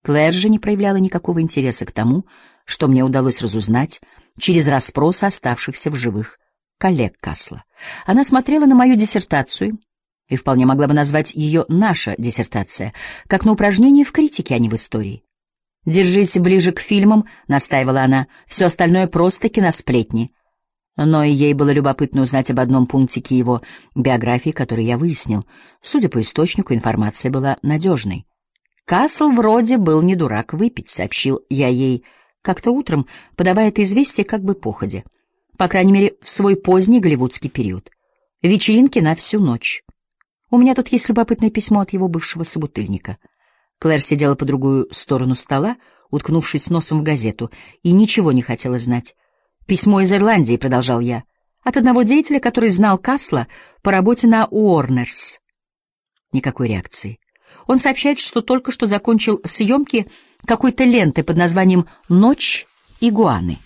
Клэр же не проявляла никакого интереса к тому, что мне удалось разузнать через расспрос оставшихся в живых коллег Касла. Она смотрела на мою диссертацию, и вполне могла бы назвать ее «наша диссертация», как на упражнение в критике, а не в истории. «Держись ближе к фильмам», — настаивала она, — «все остальное просто киносплетни». Но и ей было любопытно узнать об одном пунктике его биографии, который я выяснил. Судя по источнику, информация была надежной. «Касл вроде был не дурак выпить», — сообщил я ей как-то утром, подавая это известие как бы походя. По крайней мере, в свой поздний голливудский период. Вечеринки на всю ночь. У меня тут есть любопытное письмо от его бывшего собутыльника. Клэр сидела по другую сторону стола, уткнувшись носом в газету, и ничего не хотела знать. «Письмо из Ирландии», — продолжал я, — «от одного деятеля, который знал Касла по работе на Уорнерс». Никакой реакции. Он сообщает, что только что закончил съемки какой-то ленты под названием «Ночь игуаны».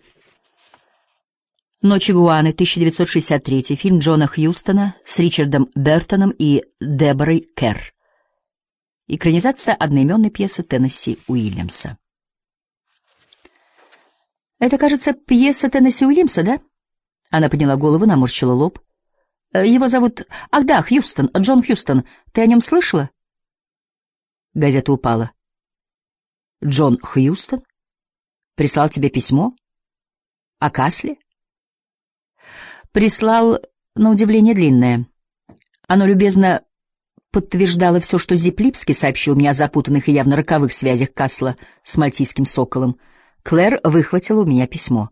«Ночь игуаны», 1963, фильм Джона Хьюстона с Ричардом Бертоном и Деборой Керр. Экранизация одноименной пьесы Теннесси Уильямса. «Это, кажется, пьеса Теннесси Уильямса, да?» Она подняла голову, наморщила лоб. «Его зовут... Ах да, Хьюстон, Джон Хьюстон. Ты о нем слышала?» Газета упала. «Джон Хьюстон? Прислал тебе письмо? О Касле?» «Прислал, на удивление, длинное. Оно любезно подтверждало все, что Зип Липский сообщил мне о запутанных и явно роковых связях Касла с мальтийским соколом. Клэр выхватила у меня письмо.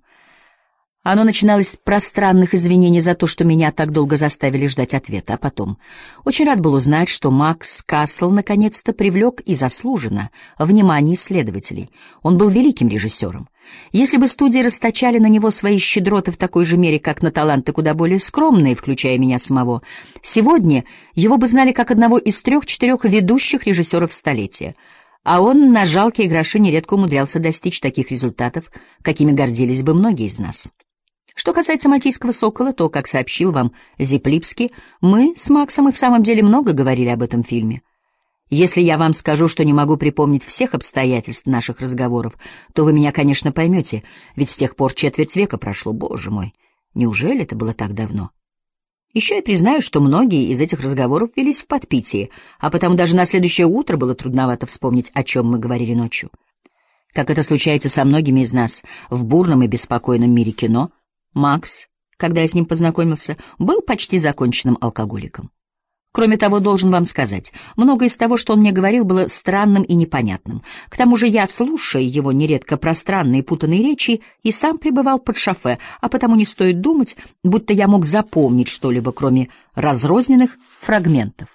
Оно начиналось с пространных извинений за то, что меня так долго заставили ждать ответа, а потом очень рад был узнать, что Макс Касл наконец-то привлек и заслуженно внимание исследователей. Он был великим режиссером. Если бы студии расточали на него свои щедроты в такой же мере, как на таланты куда более скромные, включая меня самого, сегодня его бы знали как одного из 3-4 ведущих режиссеров столетия. А он на жалкие гроши нередко умудрялся достичь таких результатов, какими гордились бы многие из нас. Что касается «Мальтийского сокола», то, как сообщил вам Зип Липский, мы с Максом и в самом деле много говорили об этом фильме. Если я вам скажу, что не могу припомнить всех обстоятельств наших разговоров, то вы меня, конечно, поймете, ведь с тех пор 4 века прошло, боже мой. Неужели это было так давно? Еще я признаю, что многие из этих разговоров велись в подпитии, а потому даже на следующее утро было трудновато вспомнить, о чем мы говорили ночью. Как это случается со многими из нас в бурном и беспокойном мире кино, Макс, когда я с ним познакомился, был почти законченным алкоголиком. Кроме того, должен вам сказать, многое из того, что он мне говорил, было странным и непонятным. К тому же я, слушая его нередко пространные и путанные речи, и сам пребывал под шофе, а потому не стоит думать, будто я мог запомнить что-либо, кроме разрозненных фрагментов.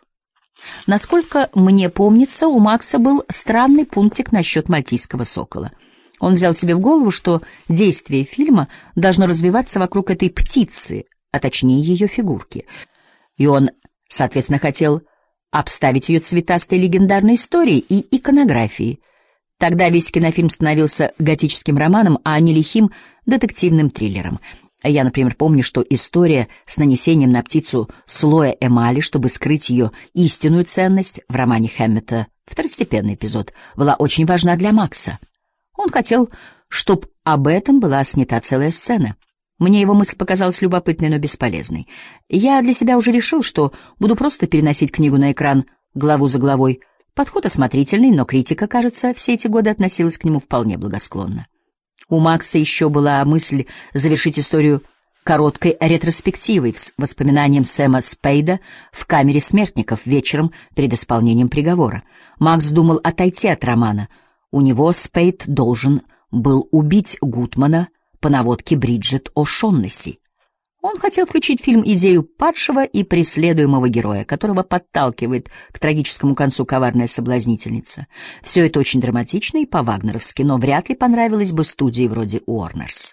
Насколько мне помнится, у Макса был странный пунктик насчет мальтийского сокола. Он взял себе в голову, что действие фильма должно развиваться вокруг этой птицы, а точнее ее фигурки. И он, соответственно, хотел обставить ее цветастой легендарной историей и иконографией. Тогда весь кинофильм становился готическим романом, а не лихим детективным триллером. Я, например, помню, что история с нанесением на птицу слоя эмали, чтобы скрыть ее истинную ценность, в романе Хэммета, второстепенный эпизод, была очень важна для Макса. Он хотел, чтобы об этом была снята целая сцена. Мне его мысль показалась любопытной, но бесполезной. Я для себя уже решил, что буду просто переносить книгу на экран главу за главой. Подход осмотрительный, но критика, кажется, все эти годы относилась к нему вполне благосклонно. У Макса еще была мысль завершить историю короткой ретроспективой с воспоминанием Сэма Спейда в камере смертников вечером перед исполнением приговора. Макс думал отойти от романа. У него Спейд должен был убить Гутмана по наводке Бриджит О'Шоннесси. Он хотел включить в фильм идею падшего и преследуемого героя, которого подталкивает к трагическому концу коварная соблазнительница. Все это очень драматично и по-вагнеровски, но вряд ли понравилось бы студии вроде Уорнерс.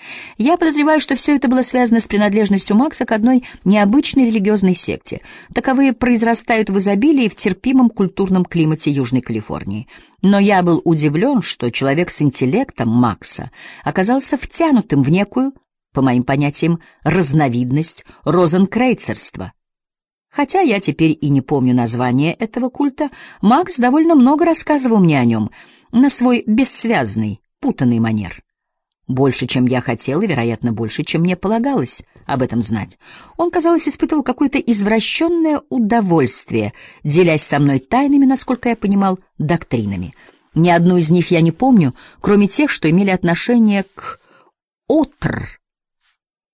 Я подозреваю, что все это было связано с принадлежностью Макса к одной необычной религиозной секте. Таковые произрастают в изобилии в терпимом культурном климате Южной Калифорнии. Но я был удивлен, что человек с интеллектом Макса оказался втянутым в некую, по моим понятиям, разновидность розенкрейцерства. Хотя я теперь и не помню название этого культа, Макс довольно много рассказывал мне о нем. на свой бессвязный, путанный манер. Больше, чем я хотел, и, вероятно, больше, чем мне полагалось об этом знать. Он, казалось, испытывал какое-то извращенное удовольствие, делясь со мной тайнами, насколько я понимал, доктринами. Ни одну из них я не помню, кроме тех, что имели отношение к Отр,